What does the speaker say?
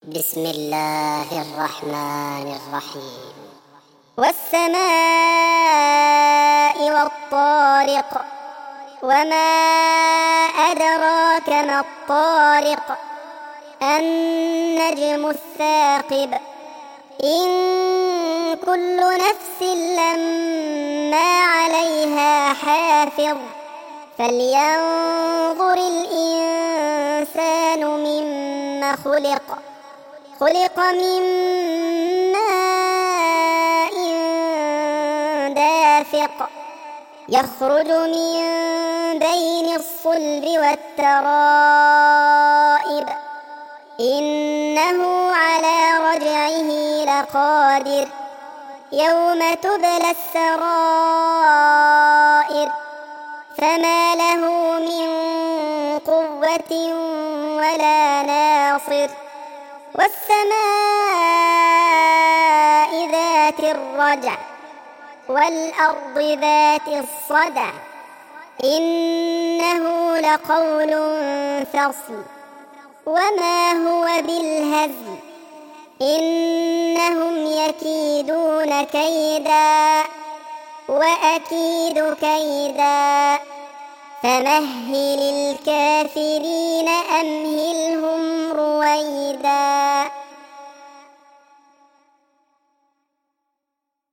بسم الله الرحمن الرحيم. والسماء والطارق، وما أدراك ما الطارق. النجم الثاقب. إن كل نفس لما عليها حافظ. فلينظر الإنسان مما خلق. خلق من ماء دافق، يخرج من بين الصلب والترائب، إنه على رجعه لقادر. يوم تبلى السرائر، فما له من قوة ولا ناصر. والسماء ذات الرجع، والأرض ذات الصدع، إنه لقول فصل، وما هو بالهزل. إنهم يكيدون كيدا، وأكيد كيدا. فمهل الكافرين أمهلهم رويدا.